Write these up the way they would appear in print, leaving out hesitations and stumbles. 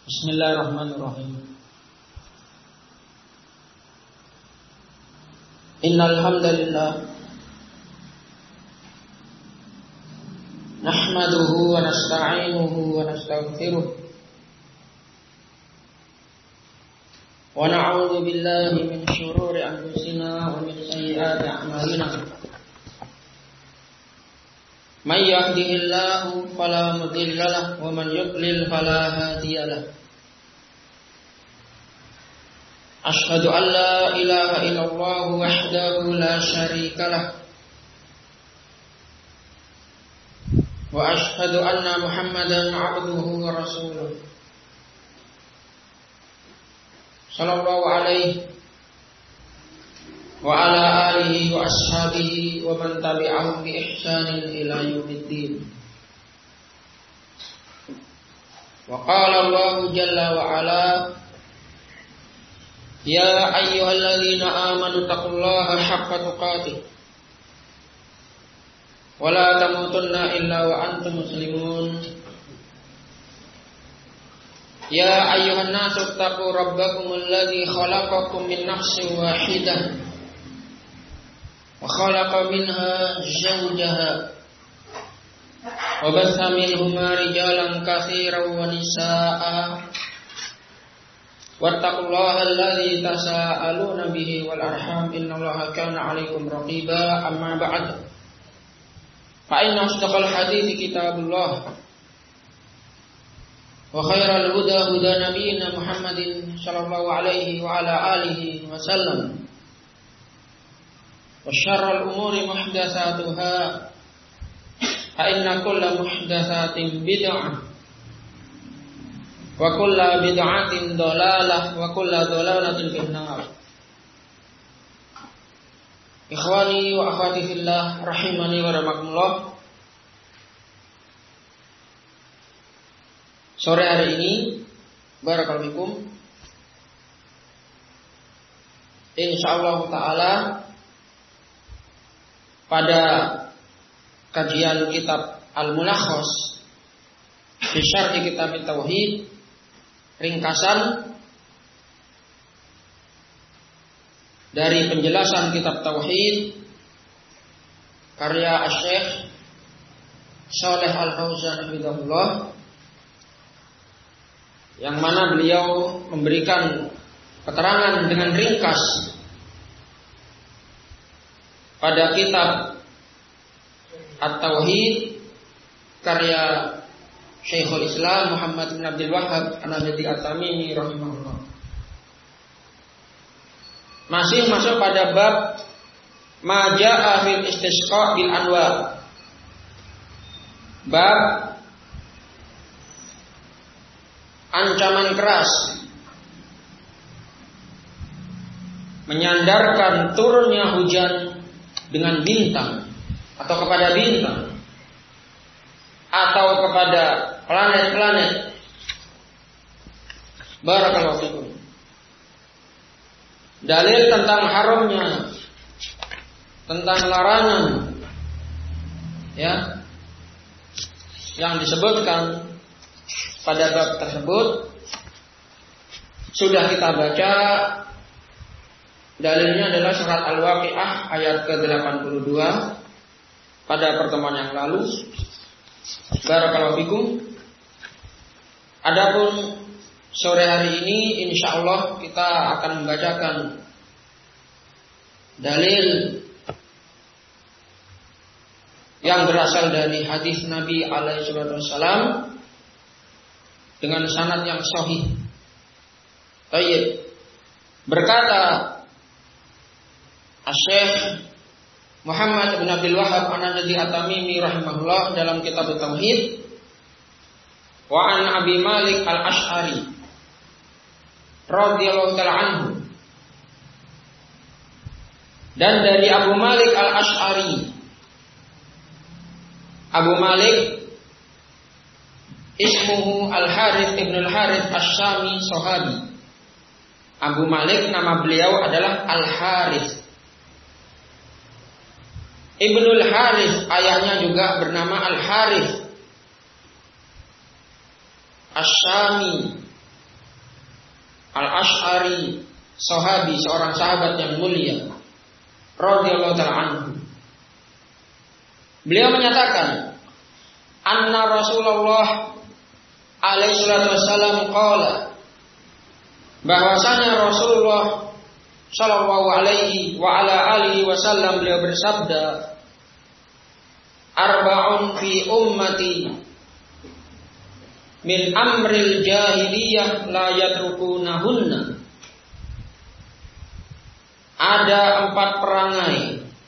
Bismillahirrahmanirrahim. Innal hamdalillah nahmaduhu wa nasta'inuhu wa nastaghfiruh wa na'udzu billahi min shururi anfusina wa min sayyiati a'malina. Man yahdihillahu fala mudilla lahu wa man yudlil fala hadiya lahu. Ashhadu an la ilaha illallah wahdahu la syarika lah wa ashhadu anna Muhammadan 'abduhu wa rasuluh sallallahu alaihi wa ala alihi wa ashabihi wa man tabi'ahum bi ihsanin ila yaumiddin. Wa qala Allah jalla wa ala ya ayyuhalladzina amanu taqullaha haqqa tuqatih wa la tamutunna illa wa antum muslimun. Ya ayyuhan nasu taqu rabbakumul ladzi khalaqakum min nafsin wahidah wa khalaqa minha zawjaha wa batha minhuma rijalan katsiran wa nisaa'a wattaqullaha alladzi tasaaluna bihi wal arham innallaha kana 'alaikum raqiba. Amma ba'd, fa inna asdaqal hadithi kitabullah wa khairal huda huda nabiyyina Muhammadin sallallahu alaihi wa ala alihi wa sallam wa syarrul umuri muhdatsatuha fa inna kulla muhdatsatin bid'ah wa kulla bid'atin dhalalah wa kulla dhalalatin finnar. Ikhwani wa akhwati fillah rahimani wa rahmakumullah. Sore hari ini barakallahu fikum, insyaallah taala pada kajian kitab Al-Mulakhas fi syarh kitab Tauhid, ringkasan dari penjelasan kitab Tauhid karya Asy-Syaikh Shalih Al-Fauzan hafizahullah, yang mana beliau memberikan keterangan dengan ringkas pada kitab At-Tauhid karya Syekhul Islam Muhammad bin Abdul Wahhab An-Najdi At-Tamimi rahimahullah. Masih masuk pada bab ma jaa'a fil istisqa bil anwa. Bab ancaman keras menyandarkan turunnya hujan dengan bintang atau kepada bintang atau kepada planet-planet. Barakallahu fikum. Dalil tentang haramnya, tentang larangan, ya, yang disebutkan pada bab tersebut sudah kita baca. Dalilnya adalah surat Al-Waqiah ayat ke-82 pada pertemuan yang lalu. Barakallahu fikum. Adapun sore hari ini insyaallah kita akan membacakan dalil yang berasal dari hadis Nabi alaihi wasallam dengan sanad yang sahih. Baik. Berkata Asy-Syaikh Muhammad bin Abdul Wahhab An-Najdi At-Tamimi rahimahullah dalam kitab Tauhid, wa an Abi Malik Al-Asy'ari radhiyallahu ta'ala anhu, dan dari Abu Malik Al-Asy'ari. Abu Malik ismuhu Al-Harith ibn Al-Harith Asy-Syami Sahabi. Abu Malik nama beliau adalah Al-Harith Ibnul Harith, ayahnya juga bernama Al-Harith Asy-Syami Al-Asy'ari, sahabi, seorang sahabat yang mulia, radhiyallahu ta'ala anhu. Beliau menyatakan, anna Rasulullah alaihi salatu wassalam qala, bahwasanya Rasulullah sallallahu alaihi wa ala alihi wasallam beliau bersabda, arba'un fi ummati min amril jahiliyah la yatrukunahunna. Ada 4 perangai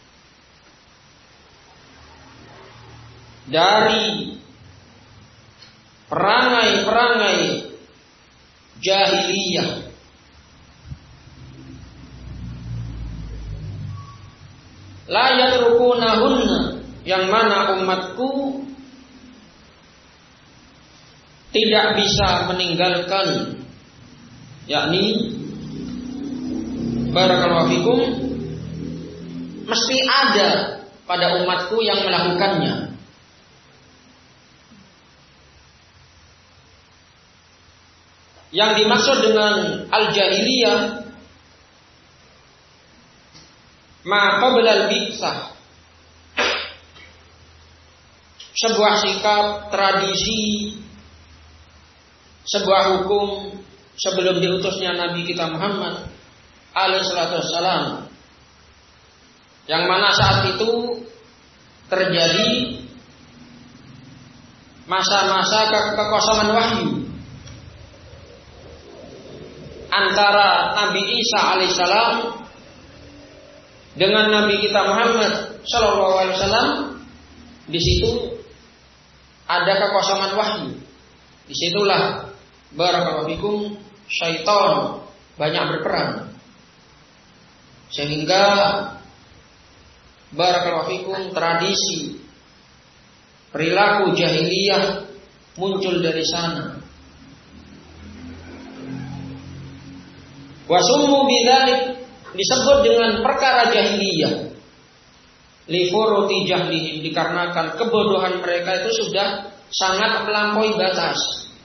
dari perangai-perangai jahiliyah la yatrukunahunna, yang mana umatku tidak bisa meninggalkan, yakni barakallahu fikum, mesti ada pada umatku yang melakukannya. Yang dimaksud dengan al-jahiliyah ma qabla al-bi'tsah, sebuah sikap, tradisi, sebuah hukum sebelum diutusnya Nabi kita Muhammad alaihi salatu wassalam, yang mana saat itu terjadi masa-masa kekosongan wahyu antara Nabi Isa alaihissalam dengan Nabi kita Muhammad sallallahu alaihi wasallam. Di situ ada kekosongan wahyu. Disitulah barakallahu fikum syaitan banyak berperan, sehingga barakallahu fikum tradisi perilaku jahiliyah muncul dari sana. Wasummu bidzalik, disebut dengan perkara jahiliyah, li furuti jahlihim, dikarenakan kebodohan mereka itu sudah sangat melampaui batas.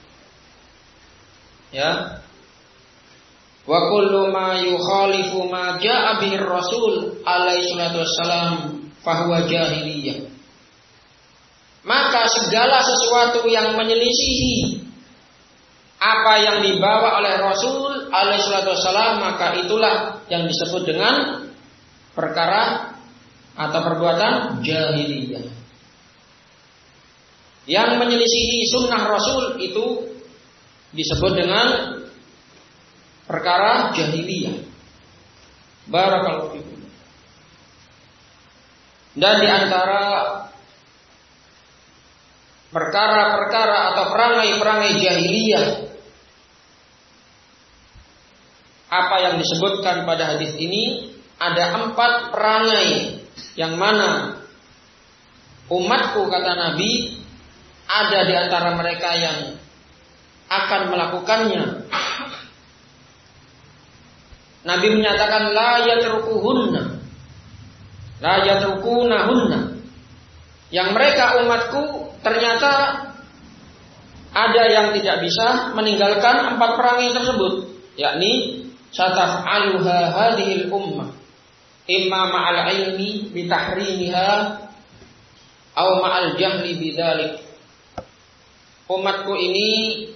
Ya. Wa kullu ma yukhalifu ma jaa bihi Rasul alaihi salatu wassalam fahuwa jahiliyah. Maka segala sesuatu yang menyelisihi apa yang dibawa oleh Rasul alaihi salatu wassalam, maka itulah yang disebut dengan perkara atau perbuatan jahiliyah. Yang menyelisihi sunnah Rasul itu disebut dengan perkara jahiliyah. Barakallahu fikum. Dan di antara perkara-perkara atau perangai-perangai jahiliyah apa yang disebutkan pada hadis ini, ada 4 perangai yang mana umatku, kata Nabi, ada di antara mereka yang akan melakukannya. Nabi menyatakan la yatrukunahunna, yang mereka umatku ternyata ada yang tidak bisa meninggalkan 4 perangai tersebut, yakni sataf'aluha hadhil ummah imma ma'al ilmi bitahrimiha aw ma'al jahli bidzalik. Umatku ini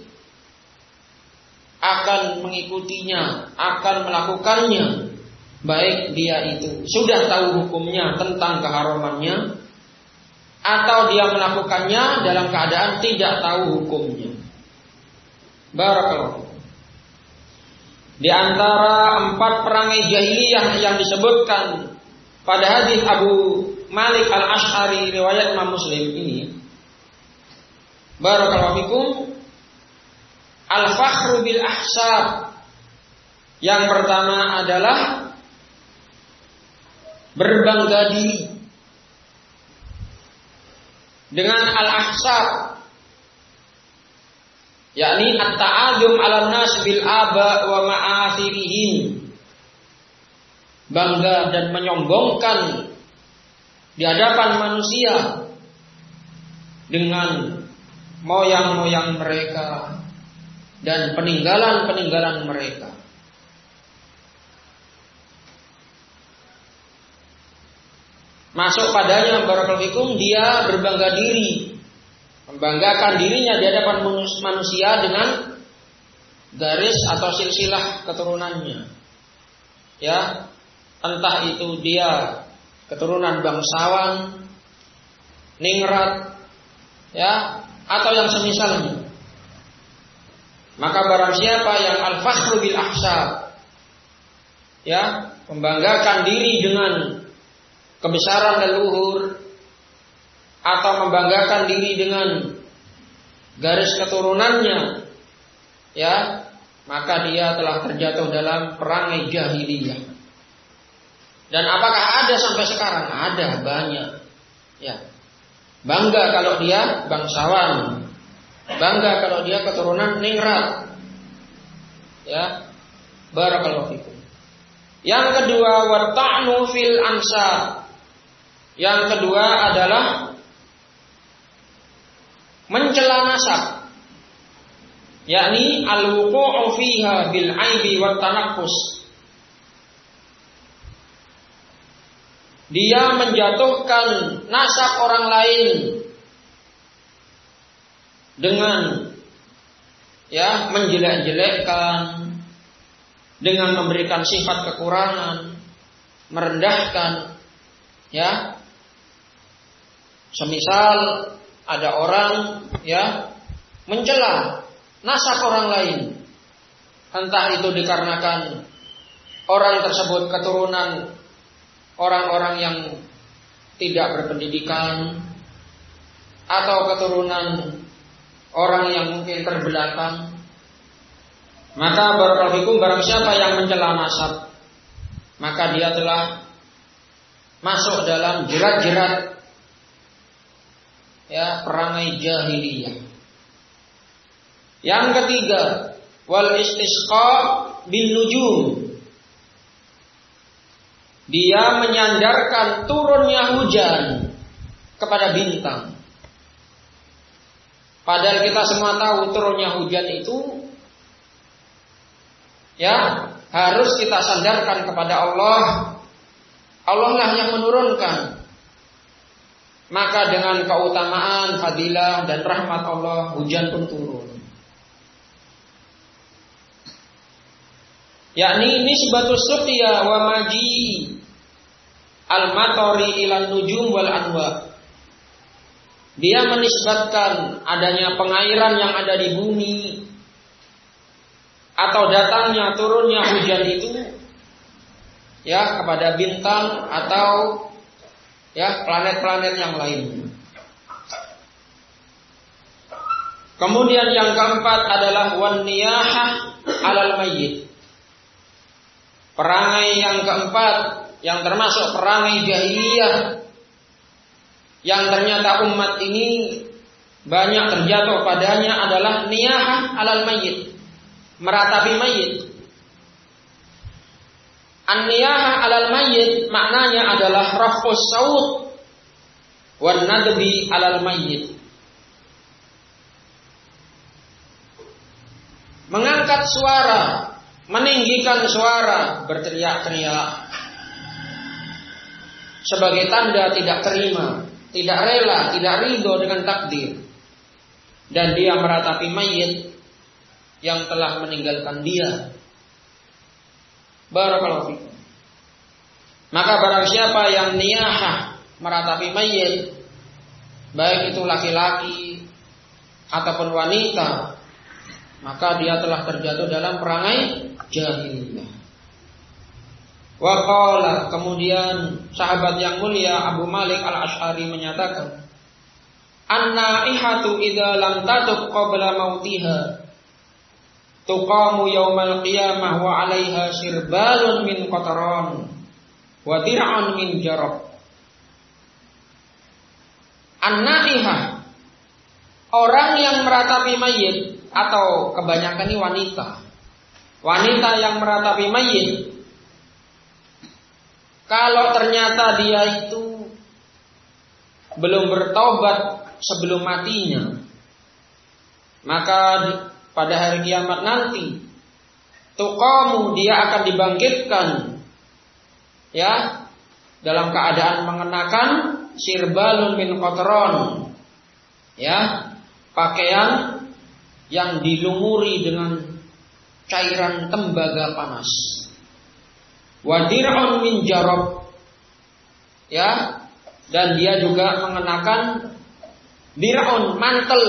akan mengikutinya, akan melakukannya, baik dia itu sudah tahu hukumnya tentang keharamannya, atau dia melakukannya dalam keadaan tidak tahu hukumnya. Barakallahu. Di antara 4 perangai jahiliyah yang disebutkan pada hadis Abu Malik Al-Asy'ari riwayat Imam Muslim ini, barakallahu fikum, al-fakhru bil ahsab. Yang pertama adalah berbangga diri dengan al-ahsab, yakni at-ta'adzum 'alan nas bil aba wa ma'athirihim, bangga dan menyombongkan di hadapan manusia dengan moyang-moyang mereka dan peninggalan-peninggalan mereka. masuk padanya barakallahu fikum, dia berbangga diri, membanggakan dirinya di hadapan manusia dengan garis atau silsilah keturunannya. Ya, entah itu dia keturunan bangsawan, ningrat, ya, atau yang semisalnya. Maka barang siapa yang al-fakhru bil ahsab, ya, membanggakan diri dengan kebesaran leluhur, atau membanggakan diri dengan garis keturunannya, ya, maka dia telah terjatuh dalam perangai jahiliyah. Dan apakah ada sampai sekarang? Ada, banyak. Ya. Bangga kalau dia bangsawan, bangga kalau dia keturunan ningrat. Ya. Barakallahu fikum. Yang kedua, wa ta'nu fil ansab. Yang kedua adalah mencela nasab, yakni al-wuqu'u fiha bil aibi wat tanaqqus. Dia menjatuhkan nasab orang lain dengan, ya, menjelek-jelekkan, dengan memberikan sifat kekurangan, merendahkan, ya. Semisal ada orang, ya, mencela nasab orang lain, entah itu dikarenakan orang tersebut keturunan orang-orang yang tidak berpendidikan, atau keturunan orang yang mungkin terbelakang. Maka barakallahu fikum, barang siapa yang mencela nasab, maka dia telah masuk dalam jerat-jerat, ya, perangai jahiliyah. Yang ketiga, wal istisqa bin nujum. Dia menyandarkan turunnya hujan kepada bintang. Padahal kita semua tahu turunnya hujan itu, ya, harus kita sandarkan kepada Allah. Allah lah yang menurunkan. Maka dengan keutamaan, fadilah dan rahmat Allah, hujan pun turun. Yakni nisbatus suqya wa maji al-matari ilan nujum wal anwa. Dia menisbatkan adanya pengairan yang ada di bumi, atau datangnya turunnya hujan itu, ya, kepada bintang atau, ya, planet-planet yang lain. Kemudian yang keempat adalah wan niyahah alal mayyit. Perangai yang keempat, yang termasuk perangai jahiliyah, yang ternyata umat ini banyak terjatuh padanya, adalah niyahah alal mayyit, meratapi mayit. An-niyahah alal mayyit maknanya adalah raf'us saut wan nadbi alal mayyit. Mengangkat suara, meninggikan suara, berteriak-teriak sebagai tanda tidak terima, tidak rela, tidak ridho dengan takdir. Dan dia meratapi mayit yang telah meninggalkan dia. Barakallahu fikum. Maka barang siapa yang niyahah, meratapi mayit, baik itu laki-laki ataupun wanita, maka dia telah terjatuh dalam perangai jahiliyah. Wa qala, kemudian sahabat yang mulia Abu Malik Al-Asy'ari menyatakan, an-naihatu idza lam tatub qabla mautiha tuqamu yaumal qiyamah wa 'alaiha sirbalun min qataran wa dir'an min jarab. An-naihah, orang yang meratapi mayit, atau kebanyakan ini wanita yang meratapi mayit, kalau ternyata dia itu belum bertobat sebelum matinya, maka pada hari kiamat nanti tuqamu, dia akan dibangkitkan, ya, dalam keadaan mengenakan sirbalun min qatron, ya, pakaian yang dilumuri dengan cairan tembaga panas. Wa dir'un min jarab, ya, dan dia juga mengenakan dir'un, mantel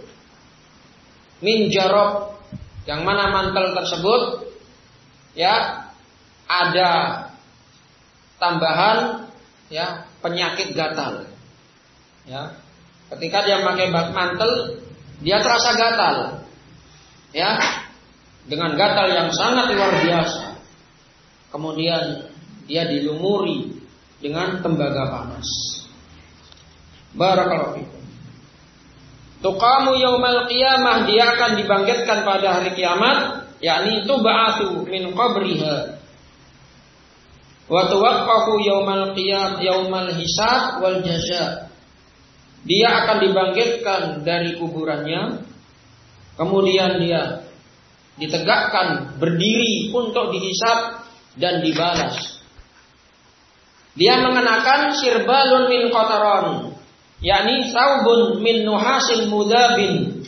min jarab, yang mana mantel tersebut, ya, ada tambahan, ya, penyakit gatal, ya. Ketika dia memakai mantel, dia terasa gatal, ya, dengan gatal yang sangat luar biasa. Kemudian dia dilumuri dengan tembaga panas. Barakallahu fikum. Tuqamu yaumal qiyamah, dia akan dibangkitkan pada hari kiamat, yakni tub'atsu min qabriha. Wa tuwaqqafu yaumal qiyam yaumal hisab wal jaza. Dia akan dibangkitkan dari kuburannya, kemudian dia ditegakkan berdiri untuk dihisab dan dibalas. Dia mengenakan sirbalun min qataron, yakni saubun min nuhasin mudabin,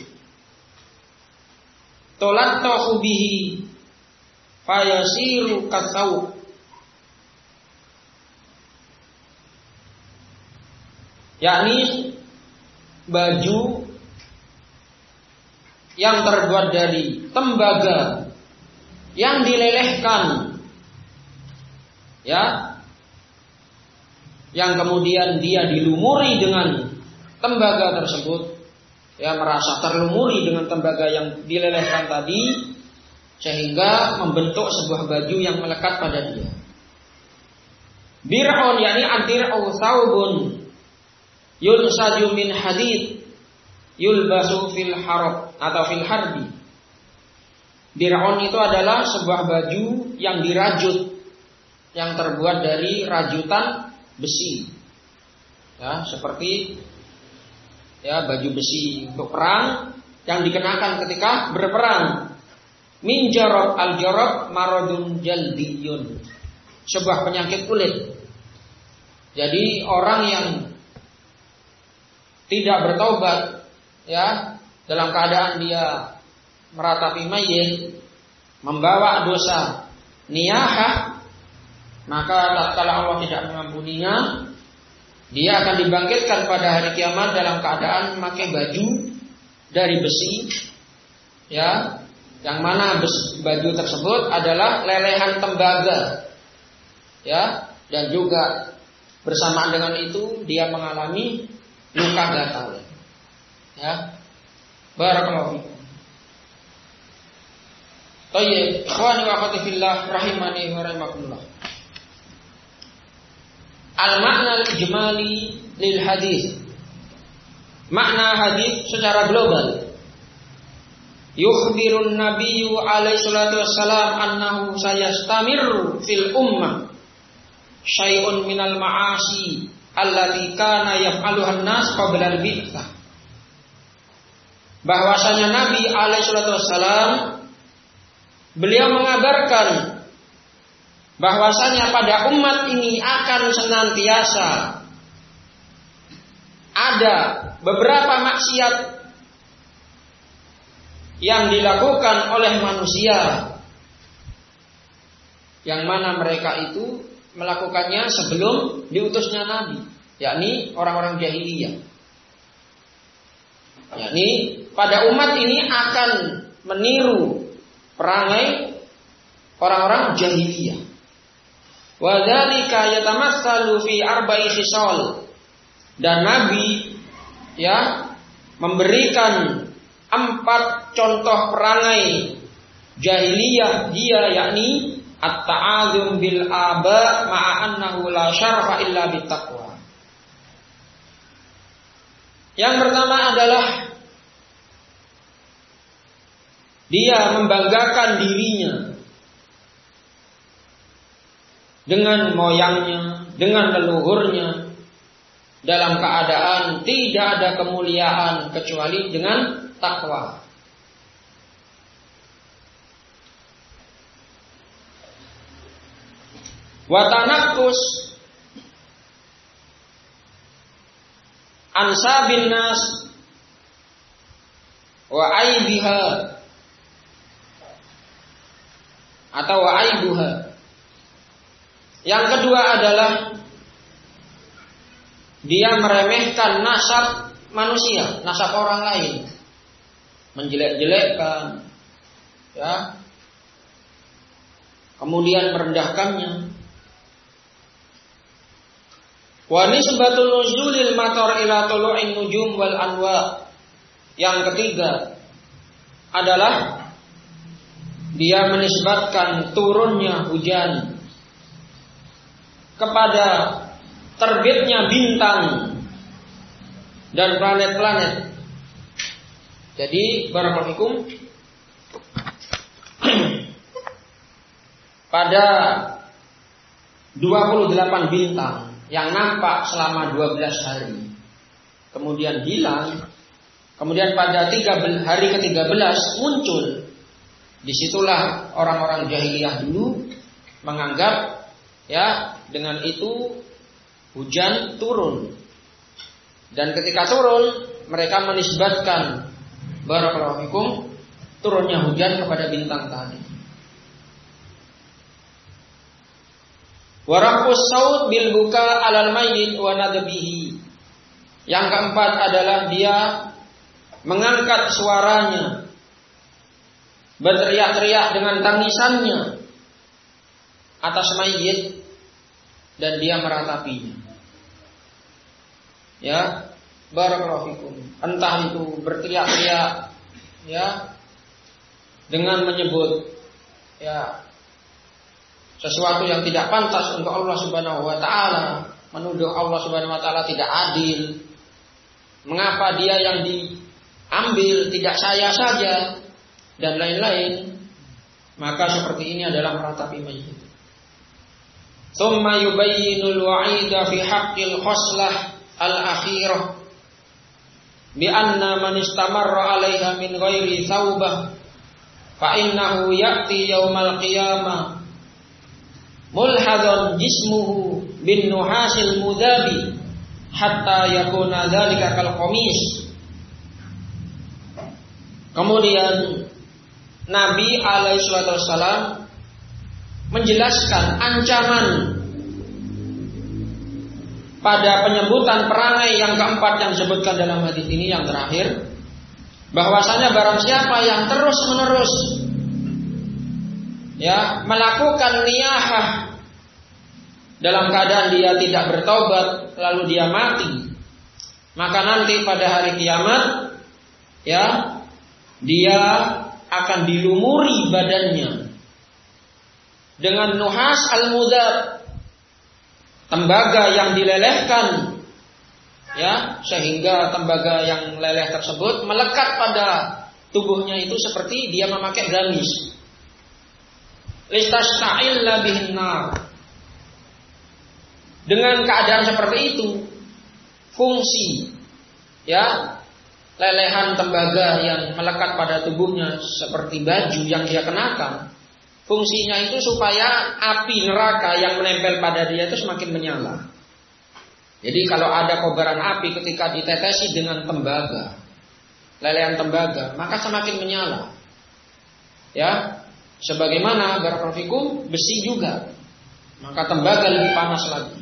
tolattahu bihi fayasiru kasaub. Yakni baju yang terbuat dari tembaga yang dilelehkan, ya, yang kemudian dia dilumuri dengan tembaga tersebut, ya, merasa terlumuri dengan tembaga yang dilelehkan tadi, sehingga membentuk sebuah baju yang melekat pada dia. Bir'un, yakni antir'u saubun yunsaju min hadid yulbasu fil harab atau fil harbi. Dir'un itu adalah sebuah baju yang dirajut, yang terbuat dari rajutan besi, ya, seperti, ya, baju besi untuk perang yang dikenakan ketika berperang. Min jarab, al jarab maradun jaldiyun, sebuah penyakit kulit. Jadi orang yang tidak bertaubat, ya, dalam keadaan dia meratapi mayit, membawa dosa niyahah, maka tatkala Allah tidak mengampuninya, dia akan dibangkitkan pada hari kiamat dalam keadaan memakai baju dari besi, ya, yang mana baju tersebut adalah lelehan tembaga, ya, dan juga bersamaan dengan itu dia mengalami luka gatal, ya. Barakallahu fikum. Tayyib, ikhwani wa akhwati fillah rahimani wa rahimakumullah. Al-makna al-ijmali lil hadis. Makna hadis secara global. Yukhbirun nabiyyu alaihi salatu wassalam annahu sayastamirru fil ummah syai'un minal ma'asi allati kana yaf'aluhan nas qabla al-bi'tsah. Bahwasanya Nabi alaihi salatu wassalam, beliau mengabarkan bahwasanya pada umat ini akan senantiasa ada beberapa maksiat yang dilakukan oleh manusia, yang mana mereka itu melakukannya sebelum diutusnya Nabi, yakni orang-orang jahiliyah. Yakni pada umat ini akan meniru perangai orang-orang jahiliyah. Wa dzalika yatamassalu fi arba'i khisal. Dan Nabi, ya, memberikan 4 contoh perangai jahiliyah dia, yakni at-ta'adzum bil aba ma'a annahu la syarfa illa bittaqwa. Yang pertama adalah dia membanggakan dirinya dengan moyangnya, dengan leluhurnya, dalam keadaan tidak ada kemuliaan kecuali dengan takwa. Watanakus ansabin nas wa aibiha atau wa aibuha. Yang kedua adalah dia meremehkan nasab manusia, nasab orang lain, menjelek-jelekkan, ya, kemudian merendahkannya. Wa nisbatul nuzulil matar ila tulu'in nujum wal anwa. Yang ketiga adalah dia menisbatkan turunnya hujan kepada terbitnya bintang dan planet-planet. Jadi barakallahu fikum, pada 28 bintang yang nampak selama 12 hari kemudian hilang, kemudian pada hari ke-13 muncul. Disitulah orang-orang jahiliyah dulu menganggap, ya, dengan itu hujan turun. Dan ketika turun, mereka menisbatkan barakallahu fikum turunnya hujan kepada bintang tadi. Warafus saud bil buka alal mayyit wa nadbihi. Yang keempat adalah dia mengangkat suaranya, berteriak-teriak dengan tangisannya atas mayit dan dia meratapinya. Ya, barakallahu fikum. Entah itu berteriak-teriak, ya, dengan menyebut, ya, sesuatu yang tidak pantas untuk Allah Subhanahu wa taala, menuduh Allah Subhanahu wa taala tidak adil. Mengapa dia yang diambil, tidak saya saja, dan lain-lain. Maka seperti ini adalah meratapi mayit. Tsumma yubayyinul wa'ida fi haqqil khoslah al-akhirah bi anna man istamarra 'alaiha min ghairi tsaubah fa innahu ya'ti yaumal qiyamah mulhadhan jismuhu bin nuhasil mudhabi hatta yakuna dzalika kal qamis. Kemudian Nabi alaihi wasallam menjelaskan ancaman pada penyebutan perangai yang keempat yang disebutkan dalam hadis ini yang terakhir, bahwasanya barang siapa yang terus-menerus, ya, melakukan niyahah dalam keadaan dia tidak bertaubat lalu dia mati, maka nanti pada hari kiamat, ya, dia akan dilumuri badannya dengan nuhas al-mudab, tembaga yang dilelehkan, ya, sehingga tembaga yang leleh tersebut melekat pada tubuhnya itu seperti dia memakai gamis. Listasha'illa bihin nar. Dengan keadaan seperti itu, fungsi, ya, lelehan tembaga yang melekat pada tubuhnya seperti baju yang dia kenakan, fungsinya itu supaya api neraka yang menempel pada dia itu semakin menyala. Jadi kalau ada kobaran api ketika ditetesi dengan tembaga, lelehan tembaga, maka semakin menyala. Ya, sebagaimana barakallahu fikum besi juga, maka tembaga lebih panas lagi.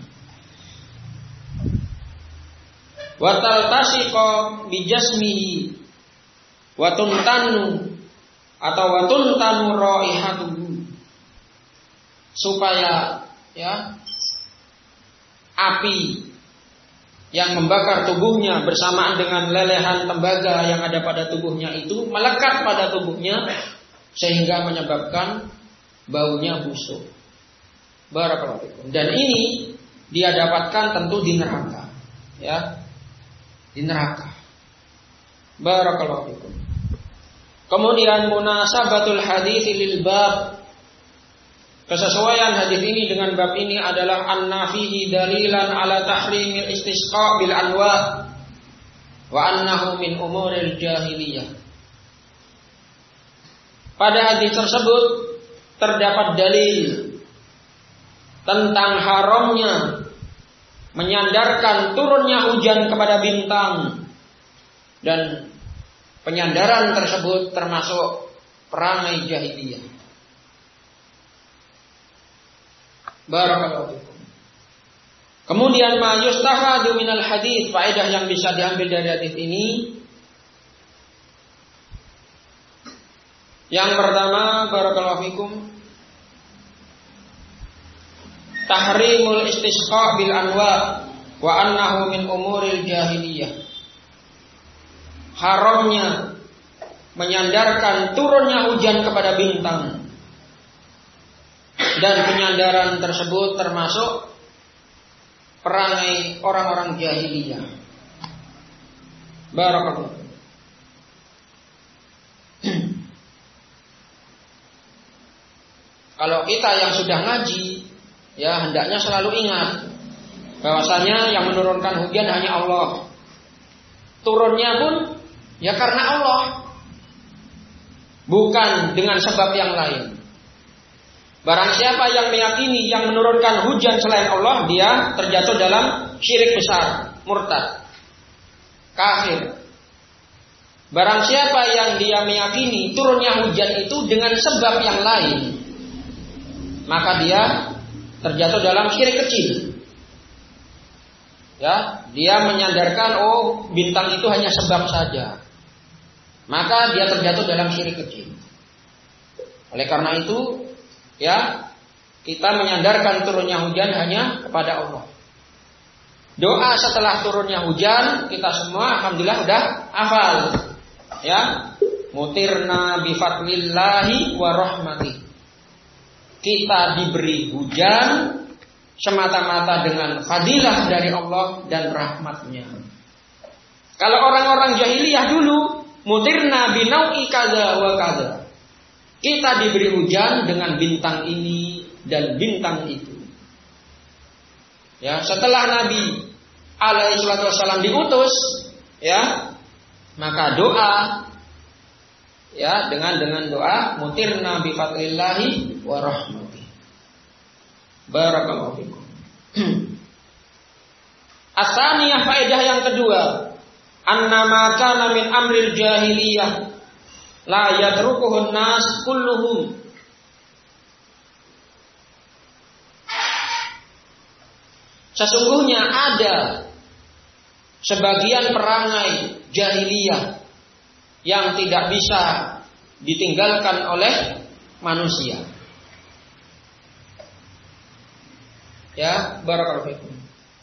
Watal tasiqo bijasmihi watuntanu atau watuntanu raihatuhu, supaya, ya, api yang membakar tubuhnya bersamaan dengan lelehan tembaga yang ada pada tubuhnya itu melekat pada tubuhnya sehingga menyebabkan baunya busuk. Barakallahu fikum. Dan ini dia dapatkan tentu di neraka, ya, di neraka. Barakallahu fikum. Kemudian munasabatul hadits lil bab, kesesuaian hadis ini dengan bab ini adalah anna fihi dalilan ala tahrimil istisqa bil anwa wa annahu min umuril jahiliyah. Pada hadis tersebut terdapat dalil tentang haramnya menyandarkan turunnya hujan kepada bintang, dan penyandaran tersebut termasuk perangai jahiliyah. Barakallahu fikum. Kemudian ma yustafadu minal hadis, faedah yang bisa diambil dari hadis ini. Yang pertama, barakallahu fikum, tahrimul istisqa bil anwa wa annahu min umuril jahiliyah. Haramnya menyandarkan turunnya hujan kepada bintang, dan penyandaran tersebut termasuk perangai orang-orang jahiliyah. Barakallahu. Kalau kita yang sudah ngaji, ya hendaknya selalu ingat bahwasanya yang menurunkan hujan hanya Allah. Turunnya pun ya karena Allah, bukan dengan sebab yang lain. Barang siapa yang meyakini yang menurunkan hujan selain Allah, dia terjatuh dalam syirik besar, murtad, kafir. Barang siapa yang dia meyakini turunnya hujan itu dengan sebab yang lain, maka dia terjatuh dalam syirik kecil. Ya, dia menyandarkan bintang itu hanya sebab saja, maka dia terjatuh dalam syirik kecil. Oleh karena itu, ya, kita menyandarkan turunnya hujan hanya kepada Allah. Doa setelah turunnya hujan kita semua alhamdulillah udah hafal. Ya, mutirna bi fadlillahi wa rahmati. Kita diberi hujan semata-mata dengan fadilah dari Allah dan rahmatnya. Kalau orang-orang jahiliyah dulu, mutirna bi nau'i kaza wa kaza. Kita diberi hujan dengan bintang ini dan bintang itu. Ya, setelah Nabi alaihi wasallam diutus, ya, maka doa, ya, dengan doa mutirna bi fadlillahi wa rahmati. Barakallahu fikum. Asaniyah, faedah yang kedua, annama kana min amril jahiliyah la yatrukuhun nas kulluhum. Sesungguhnya ada sebagian perangai jahiliyah yang tidak bisa ditinggalkan oleh manusia. Ya, barakallahu fikum.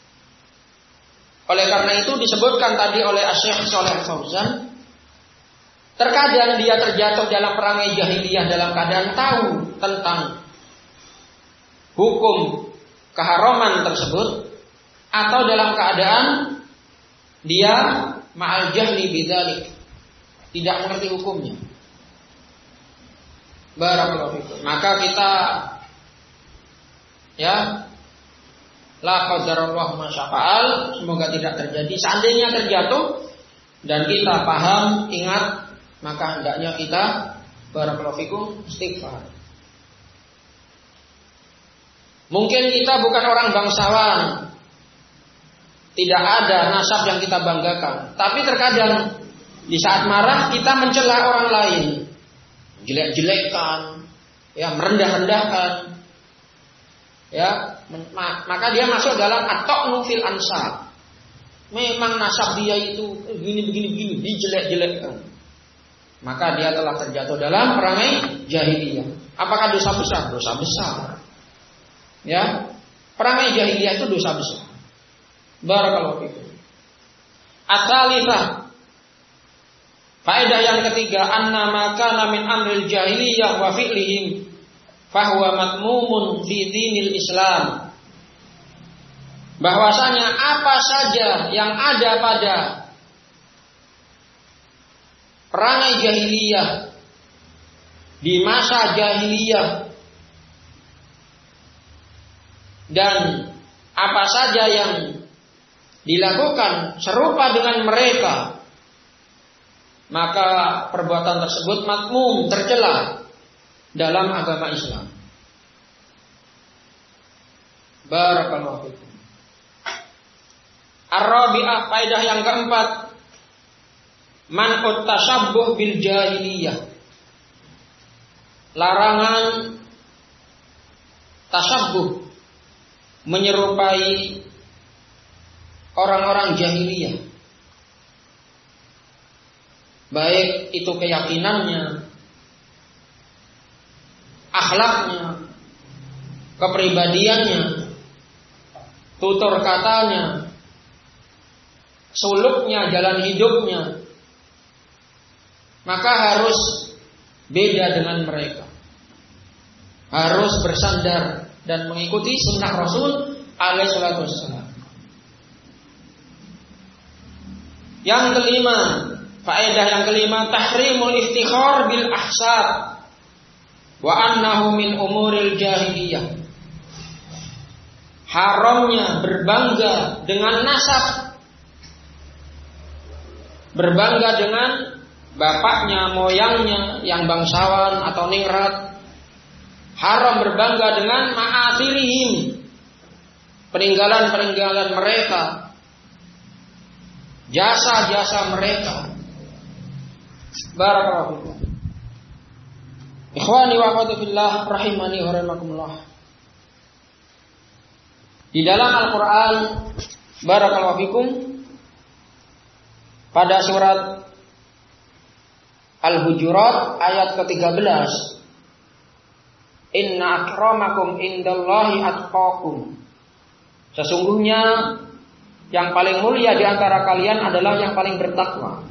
Oleh karena itu disebutkan tadi oleh Asy-Syaikh Shalih Fauzan, terkadang dia terjatuh dalam perangai jahiliyah dalam keadaan tahu tentang hukum keharaman tersebut, atau dalam keadaan dia ma'al jahli bidzalik, tidak mengerti hukumnya. Barakallahu fikum. Maka kita, ya, la qadarullah ma syafa'al, semoga tidak terjadi. Seandainya terjatuh dan kita paham, ingat, maka hendaknya kita, barakallahu fikum, istighfar. Mungkin kita bukan orang bangsawan, tidak ada nasab yang kita banggakan, tapi terkadang di saat marah kita mencela orang lain, jelek-jelekkan, ya, merendah-rendahkan, ya, maka dia masuk dalam at-ta'nu fil ansab. Memang nasab dia itu begini, dijelek-jelekkan. Maka dia telah terjatuh dalam perangai jahiliyah. Apakah dosa besar? Dosa besar. Ya, perangai jahiliyah itu dosa besar. Barakallahu fikum. At-tsalitsah, faedah yang ketiga, anna ma kana min amril jahiliyah wa fi'lihim fahuwa matmumun fi dinil Islam. Bahwasanya apa saja yang ada pada perangai jahiliyah di masa jahiliyah dan apa saja yang dilakukan serupa dengan mereka, maka perbuatan tersebut matmum, tercela dalam agama Islam. Barakallahu fikum. Ar-rabi'ah, faedah yang keempat, man'ut tashabbuh bil jahiliyah. Larangan tashabbuh, menyerupai orang-orang jahiliyah. Baik itu keyakinannya, akhlaknya, kepribadiannya, tutur katanya, suluknya, jalan hidupnya, maka harus beda dengan mereka. Harus bersandar dan mengikuti sunnah Rasul alaihi salatu wassalam. Yang kelima, faedah yang kelima, tahrimul iftikhar bil ahsab wa annahu min umuril jahiliyah. Haramnya berbangga dengan nasab, berbangga dengan bapaknya, moyangnya yang bangsawan atau ningrat. Haram berbangga dengan ma'athirihim, peninggalan-peninggalan mereka, jasa-jasa mereka. Barakallahu fikum. Ikhwani wa akhwati fillah rahimani wa rahimakumullah. Di dalam Al-Qur'an, barakallahu fikum, pada surat Al-Hujurat ayat ke-13, inna akramakum indallahi atqakum. Sesungguhnya yang paling mulia di antara kalian adalah yang paling bertakwa.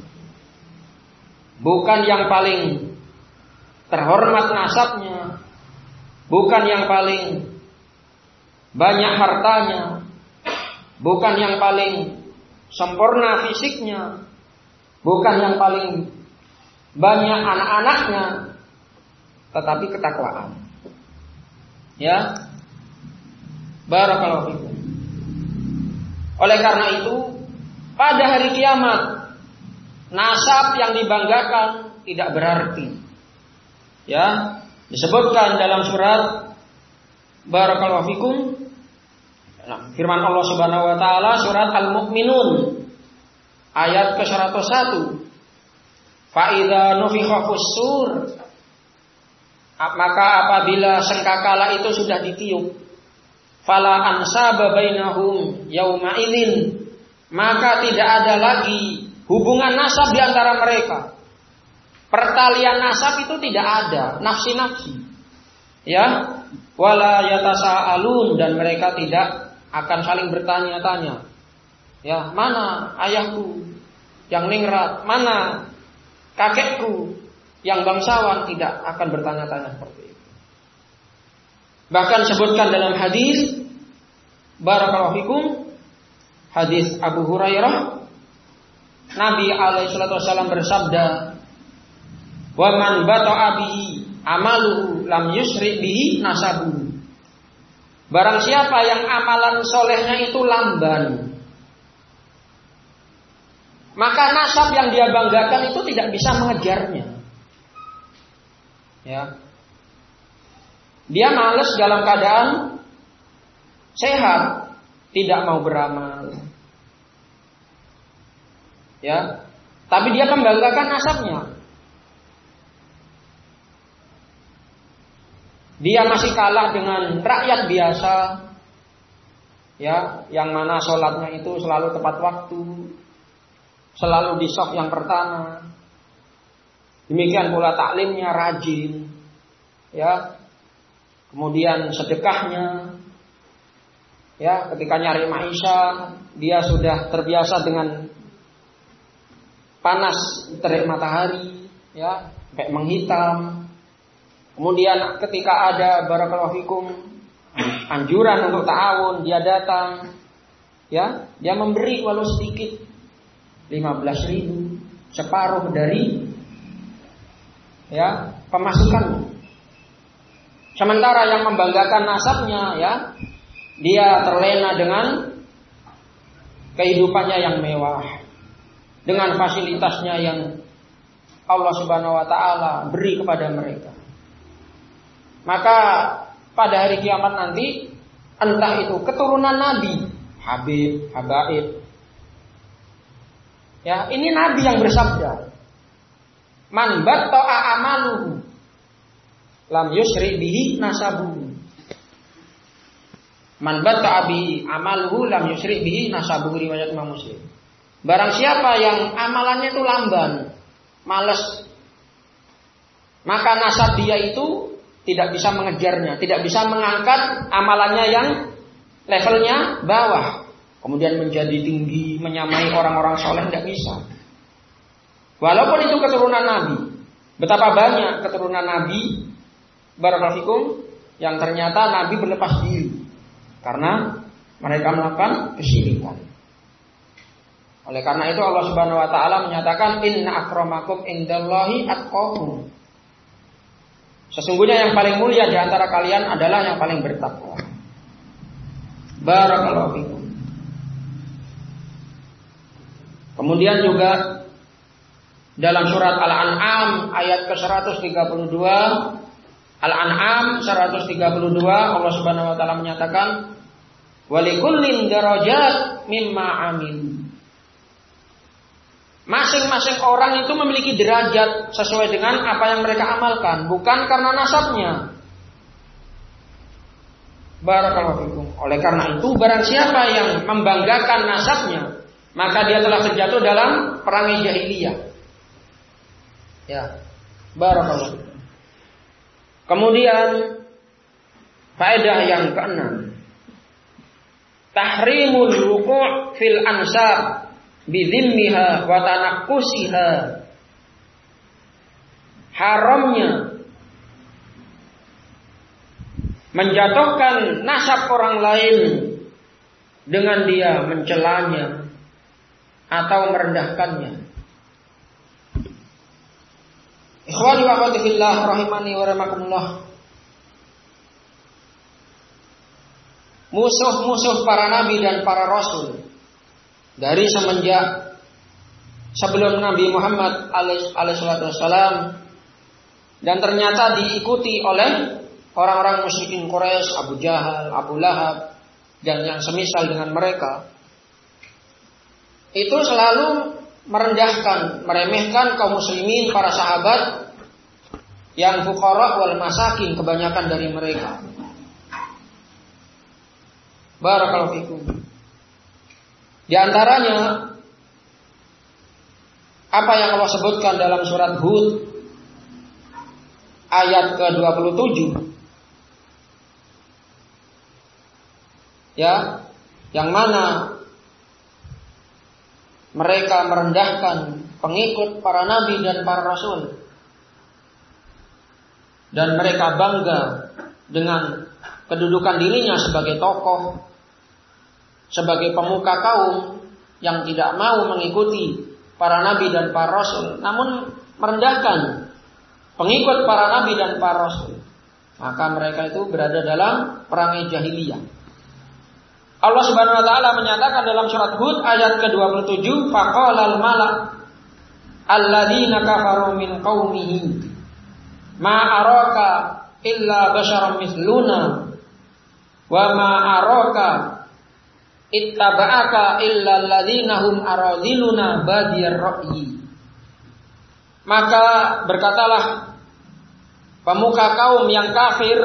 Bukan yang paling terhormat nasabnya, bukan yang paling banyak hartanya, bukan yang paling sempurna fisiknya, bukan yang paling banyak anak-anaknya, tetapi ketakwaan. Ya, barakallahu fikum. Oleh karena itu, pada hari kiamat, nasab yang dibanggakan tidak berarti. Ya, disebutkan dalam surat barakallahu fikum, firman Allah Subhanahu wa taala surat Al-Mu'minun ayat ke-101. Fa idza nufikha fis-sur, maka apabila sangkakala itu sudah ditiup, fala ansaba bainahum yauma idzin, maka tidak ada lagi hubungan nasab di antara mereka. Pertalian nasab itu tidak ada, nafsi-nafsi. Ya, wala yatasaalun, dan mereka tidak akan saling bertanya-tanya. Ya, mana ayahku yang ningrat, mana kakekku yang bangsawan, tidak akan bertanya-tanya seperti itu. Bahkan sebutkan dalam hadis barakallahu fikum, hadis Abu Hurairah, Nabi alaihi salatu wasallam bersabda, "Wa man bata'a bihi amaluhu lam yusri bihi nasabuhu." Barang siapa yang amalan solehnya itu lamban, maka nasab yang dia banggakan itu tidak bisa mengejarnya. Ya, dia malas dalam keadaan sehat, tidak mau beramal. Ya, tapi dia membanggakan nasabnya. Dia masih kalah dengan rakyat biasa, ya, yang mana sholatnya itu selalu tepat waktu, selalu di saf yang pertama. Demikian pula taklimnya rajin, ya. Kemudian sedekahnya, ya, ketika nyari maisha, dia sudah terbiasa dengan panas terik matahari, ya, kayak menghitam. Kemudian ketika ada barakallahu fikum anjuran untuk ta'awun, dia datang, ya, dia memberi walau sedikit, 15.000, separuh dari, ya, pemasukannya. Sementara yang membanggakan nasabnya, ya, dia terlena dengan kehidupannya yang mewah, dengan fasilitasnya yang Allah Subhanahu wa taala beri kepada mereka. Maka pada hari kiamat nanti, entah itu keturunan Nabi, Habib, Habaib, Ya, ini Nabi yang bersabda. Man batta'a amaluhu lam yusri bihi nasabuhu. Man batta'a bihi amaluhu lam yusri bihi nasabuhu, riwayat Imam Muslim. Barang siapa yang amalannya itu lamban, malas, maka nasab dia itu tidak bisa mengejarnya, tidak bisa mengangkat amalannya yang levelnya bawah, kemudian menjadi tinggi, menyamai orang-orang soleh, tidak bisa. Walaupun itu keturunan Nabi. Betapa banyak keturunan Nabi, barakallahu fikum, yang ternyata Nabi berlepas diri karena mereka melakukan kesyirikan. Oleh karena itu Allah Subhanahu wa taala menyatakan inna akramakum indallahi atqakum. Sesungguhnya yang paling mulia di antara kalian adalah yang paling bertakwa. Barakallahu fikum. Kemudian juga dalam surat Al-An'am ayat ke-132, Al-An'am 132, Allah Subhanahu wa taala menyatakan walikullin darajat mimma amil. Masing-masing orang itu memiliki derajat sesuai dengan apa yang mereka amalkan, bukan karena nasabnya. Barakallahu fikum. Oleh karena itu barang siapa yang membanggakan nasabnya, maka dia telah terjatuh dalam perangai jahiliyah. Ya, barakallahu. Kemudian faedah yang keenam, tahrimul wuqu' fil ansab bi dhimmiha wa tanaqqusiha. Haramnya menjatuhkan nasab orang lain dengan dia mencelanya atau merendahkannya. Ikhwani wa akhwati fillah rahimani wa rahimakumullah. Musuh-musuh para nabi dan para rasul dari semenjak sebelum Nabi Muhammad alaihi wassalam dan ternyata diikuti oleh orang-orang musyrikin Quraisy, Abu Jahal, Abu Lahab dan yang semisal dengan mereka, itu selalu merendahkan, meremehkan kaum muslimin, para sahabat yang fuqara wal masakin, kebanyakan dari mereka. Barakallahu fikum. Di antaranya apa yang Allah sebutkan dalam surat Hud ayat ke-27. Ya, yang mana mereka merendahkan pengikut para nabi dan para rasul, dan mereka bangga dengan kedudukan dirinya sebagai tokoh, sebagai pemuka kaum yang tidak mau mengikuti para nabi dan para rasul, namun merendahkan pengikut para nabi dan para rasul, maka mereka itu berada dalam perangai jahiliyah. Allah Subhanahu wa taala menyatakan dalam surat Hud ayat ke-27, faqalal malak alladzina kafaru min qaumihi ma araka illa basyaram mithluna wa ma araka ittaba'aka illa alladzina hum aradiluna badiyar ra'yi. Maka berkatalah pemuka kaum yang kafir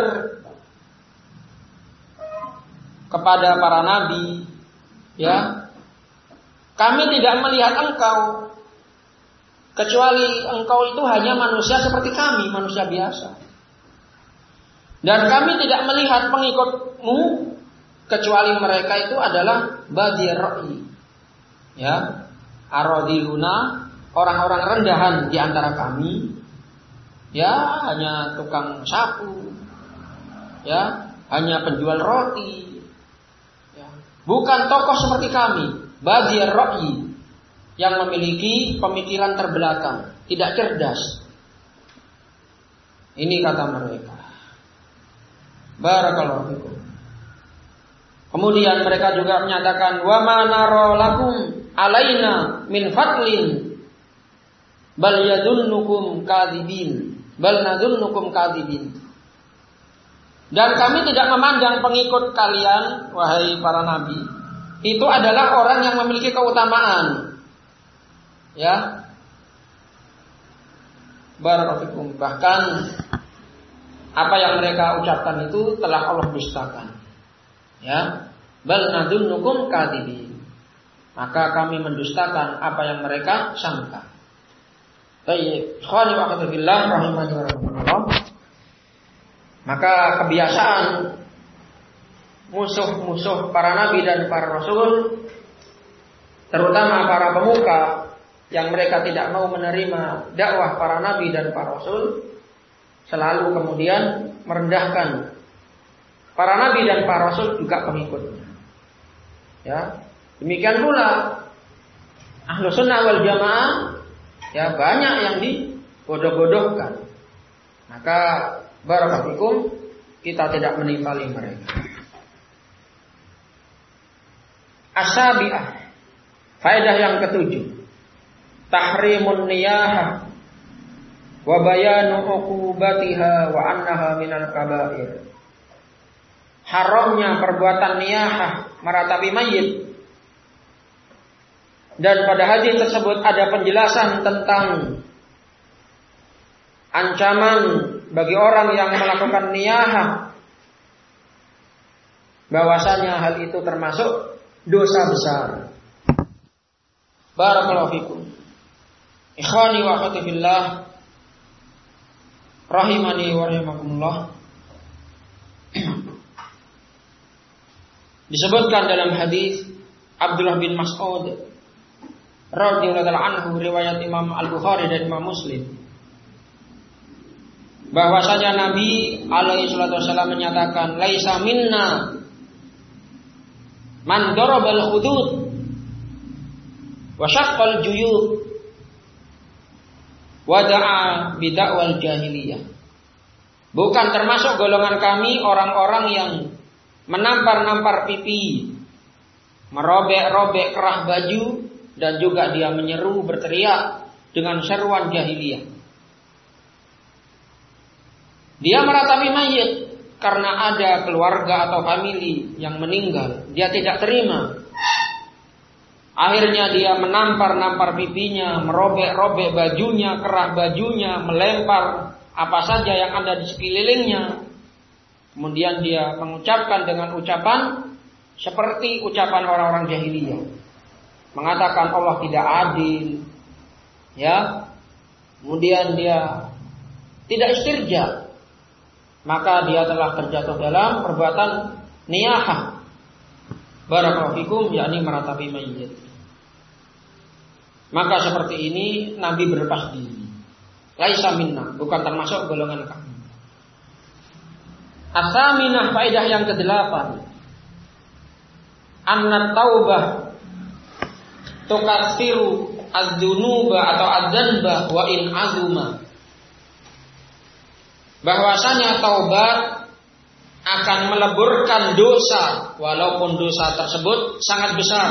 kepada para nabi, ya, kami tidak melihat engkau kecuali engkau itu hanya manusia seperti kami, manusia biasa. Dan kami tidak melihat pengikutmu kecuali mereka itu adalah badiyar ra'yi, ya, aradiluna, orang-orang rendahan di antara kami, ya, hanya tukang sapu, ya, hanya penjual roti. Bukan tokoh seperti kami, badiyar ra'yi, yang memiliki pemikiran terbelakang, tidak cerdas. Ini kata mereka. Barakallahu fikum. Kemudian mereka juga menyatakan wa ma nara lakum alaina min fadlin bal yadunnukum kadzibin, bal nadunnukum kadzibin. Dan kami tidak memandang pengikut kalian, wahai para nabi, itu adalah orang yang memiliki keutamaan. Ya. Barakallahu. Bahkan apa yang mereka ucapkan itu telah Allah dustakan. Ya. Bal nadunnukum kadhibin. Maka kami mendustakan apa yang mereka sangka. Baik, ikhwani wa akhwati fillah rahimani wa rahimakumullah. Maka kebiasaan musuh-musuh para nabi dan para rasul, terutama para pemuka yang mereka tidak mau menerima dakwah para nabi dan para rasul, selalu kemudian merendahkan para nabi dan para rasul juga pengikutnya. Ya, demikian pula ahlu sunnah wal jamaah, ya banyak yang dibodoh-bodohkan. Maka barakallahu kita tidak menimpali mereka. As-sabi'ah, faedah yang ketujuh, tahrimun niyahah wa bayanu uqubatiha wa annaha minal kabair. Haramnya perbuatan niyahah, meratapi mayit. Dan pada hadis tersebut ada penjelasan tentang ancaman bagi orang yang melakukan niyahah, bahwasanya hal itu termasuk dosa besar. Barakallahu fikum. Ikhwani wa akhwati fillah rahimani wa rahimakumullah. Disebutkan dalam hadis Abdullah bin Mas'ud radhiyallahu anhu, riwayat Imam Al-Bukhari dan Imam Muslim, bahwasanya Nabi alaihi salatu wasallam menyatakan, laisa minna man darabal hudud wa syaqqal juyub wa da'a bid'awal jahiliyah. Bukan termasuk golongan kami orang-orang yang menampar-nampar pipi, merobek-robek kerah baju, dan juga dia menyeru berteriak dengan seruan jahiliyah. Dia meratapi mayit karena ada keluarga atau famili yang meninggal, dia tidak terima. Akhirnya dia menampar-nampar pipinya, merobek-robek bajunya, kerah bajunya, melempar apa saja yang ada di sekelilingnya. Kemudian dia mengucapkan dengan ucapan seperti ucapan orang-orang jahiliyah, mengatakan Allah tidak adil, ya. Kemudian dia tidak istirja, maka dia telah terjatuh dalam perbuatan niyahah. Barakallahu fikum, yakni meratapi mayit. Maka seperti ini Nabi berlepas diri. Laisa minna, bukan termasuk golongan kami. As-saminah, faedah yang ke-8. Anna taubah tukatsiru az-dzunuba atau az-dzanba wa in azuma. Bahwasanya taubat akan meleburkan dosa walaupun dosa tersebut sangat besar.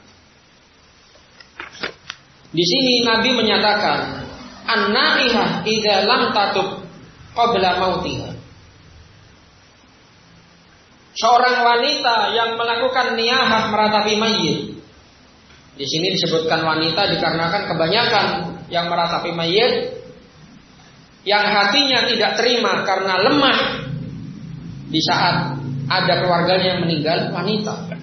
Di sini Nabi menyatakan, an-naihah idza lam tatub qabla mautiha. Seorang wanita yang melakukan niyahah meratapi mayit. Di sini disebutkan wanita dikarenakan kebanyakan yang meratapi mayit yang hatinya tidak terima karena lemah di saat ada keluarganya yang meninggal, wanita.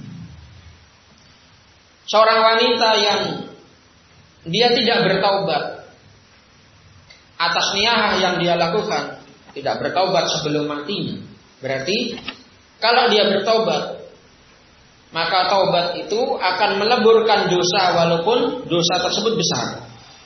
Seorang wanita yang dia tidak bertaubat atas niyahah yang dia lakukan, tidak bertaubat sebelum matinya. Berarti kalau dia bertaubat, maka taubat itu akan meleburkan dosa walaupun dosa tersebut besar.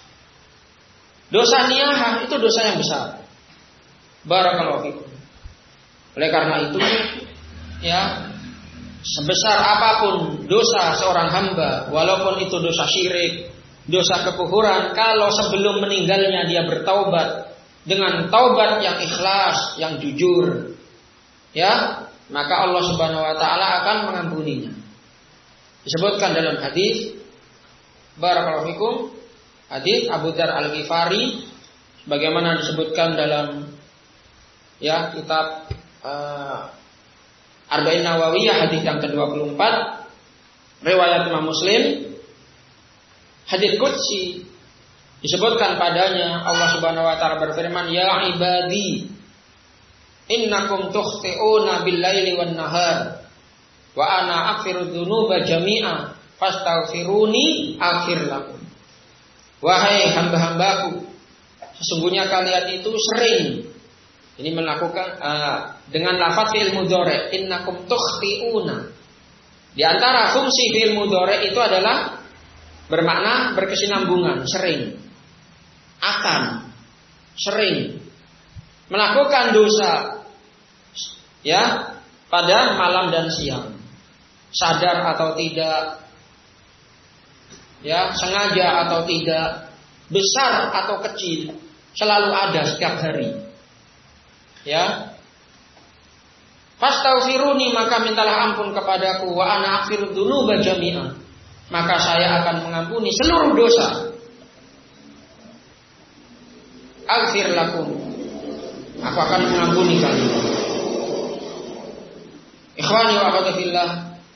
Dosa niyahah itu dosa yang besar. Barakallahu fikum. Oleh karena itu, ya, sebesar apapun dosa seorang hamba, walaupun itu dosa syirik, dosa kekufuran, kalau sebelum meninggalnya dia bertaubat dengan taubat yang ikhlas, yang jujur, ya, maka Allah Subhanahu wa taala akan mengampuninya. Disebutkan dalam hadis, barakallahu fikum, hadis Abu Dzar Al-Ghifari, sebagaimana disebutkan dalam ya kitab Arba'in Nawawiyah hadis yang ke-24, riwayat Imam Muslim, hadis qudsi disebutkan padanya Allah Subhanahu wa taala berfirman, "Ya ibadi, innakum tukhti'una bil-laili wan-nahar wa ana aghfiru dzunuba jami'a fastaghfiruni aghfir lakum." Wahai hamba-hambaku, sesungguhnya kalian itu sering ini melakukan dengan lafaz fi'il mudhari, innakum tukhti'una. Di antara fungsi fi'il mudhari itu adalah bermakna berkesinambungan, sering, akan, sering melakukan dosa, ya, pada malam dan siang, sadar atau tidak, ya, sengaja atau tidak, besar atau kecil, selalu ada setiap hari. Ya. Fastaghfiruni, maka mintalah ampun kepadaku, wa ana aghfiru dzunuba jami'a, maka saya akan mengampuni seluruh dosa. Aghfir lakum, aku akan mengampuni kalian. Ikhwani wa akhwati fillah,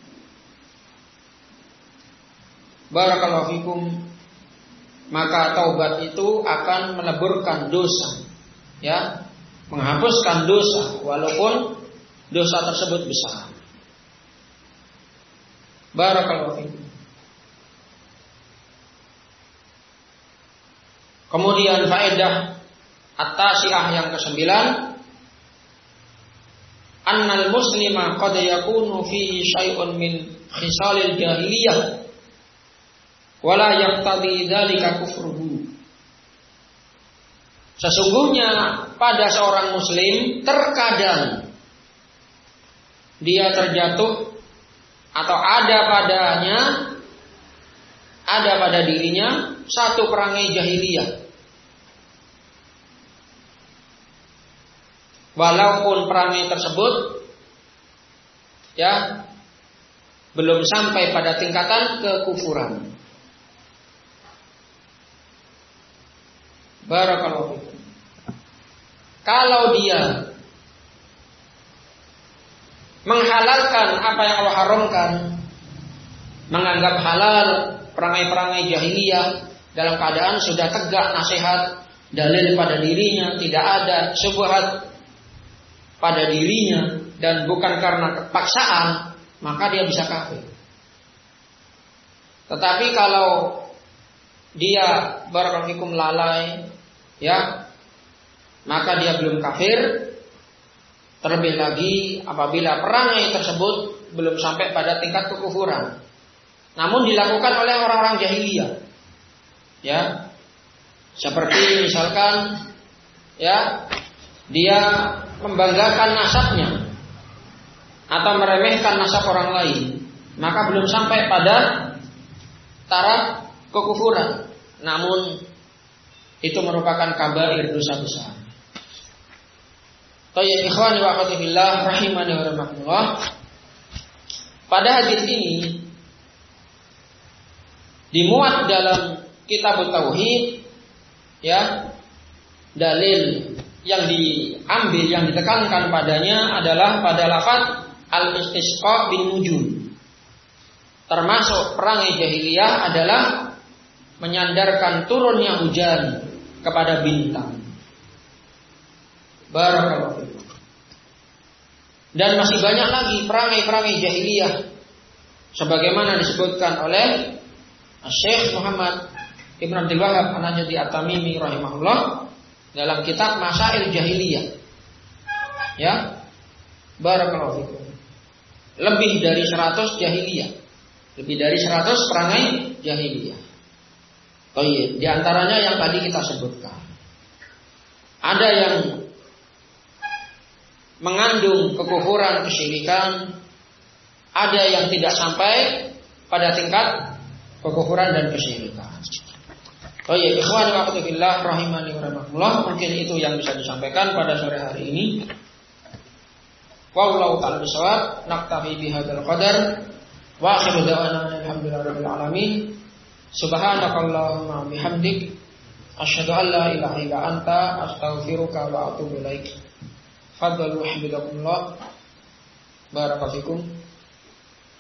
barakallahu fikum. Maka taubat itu akan meleburkan dosa, ya, menghapuskan dosa walaupun dosa tersebut besar. Barakallahu fikum. Kemudian faedah at-tasi'ah yang ke-9, annal muslima qad yakunu fihi syai'un min khisalil jahiliyah wala yaqtadi dzalika kufruhu. Sesungguhnya pada seorang muslim terkadang dia terjatuh atau ada pada dirinya satu perangai jahiliyah. Walaupun perangai tersebut, ya, belum sampai pada tingkatan kekufuran. Barakallahu fikum. Kalau dia menghalalkan apa yang Allah haramkan, menganggap halal perangai-perangai jahiliyah dalam keadaan sudah tegak nasihat, dalil pada dirinya, tidak ada syubhat pada dirinya dan bukan karena kepaksaan, maka dia bisa kafir. Tetapi kalau dia barakallahu fikum lalai, ya, maka dia belum kafir. Terlebih lagi apabila perangai tersebut belum sampai pada tingkat kekufuran, namun dilakukan oleh orang-orang jahiliyah, ya, seperti misalkan, ya, dia membanggakan nasabnya atau meremehkan nasab orang lain, maka belum sampai pada taraf kekufuran, namun itu merupakan kabair, dosa besar. Tayyib, ikhwani wa akhwati fillah rahimani wa rahimakumullah. Pada hadis ini dimuat dalam kitab tauhid, ya, dalil yang diambil, yang ditekankan padanya adalah pada lafaz al-istisqa bin nujum. Termasuk perangai jahiliyah adalah menyandarkan turunnya hujan kepada bintang. Barakallahu fikum. Dan masih banyak lagi perangai-perangai jahiliyah sebagaimana disebutkan oleh Syekh Muhammad Ibn Abdul Wahhab An-Najdi At-Tamimi rahimahullah dalam kitab Masail Jahiliyah. Ya. Barakallahu fikum. Lebih dari 100 jahiliyah. Lebih dari 100 perangai jahiliyah. Di antaranya yang tadi kita sebutkan. Ada yang mengandung kekufuran, kesyirikan, ada yang tidak sampai pada tingkat kekufuran dan kesyirikan. Ikhwan wa akhwati fillah rahimani wa rahimakumullah, mungkin itu yang bisa disampaikan pada sore hari ini. Wallahu ta'ala bishawab, naktafi bihadzal qadar wa akhiru da'wana alhamdulillahirabbil alamin. Subhanakallahumma bihamdik asyhadu an la ilaha illa anta astaghfiruka wa atubu ilaik. Fadlu habibakumullah. Barakallahu fikum.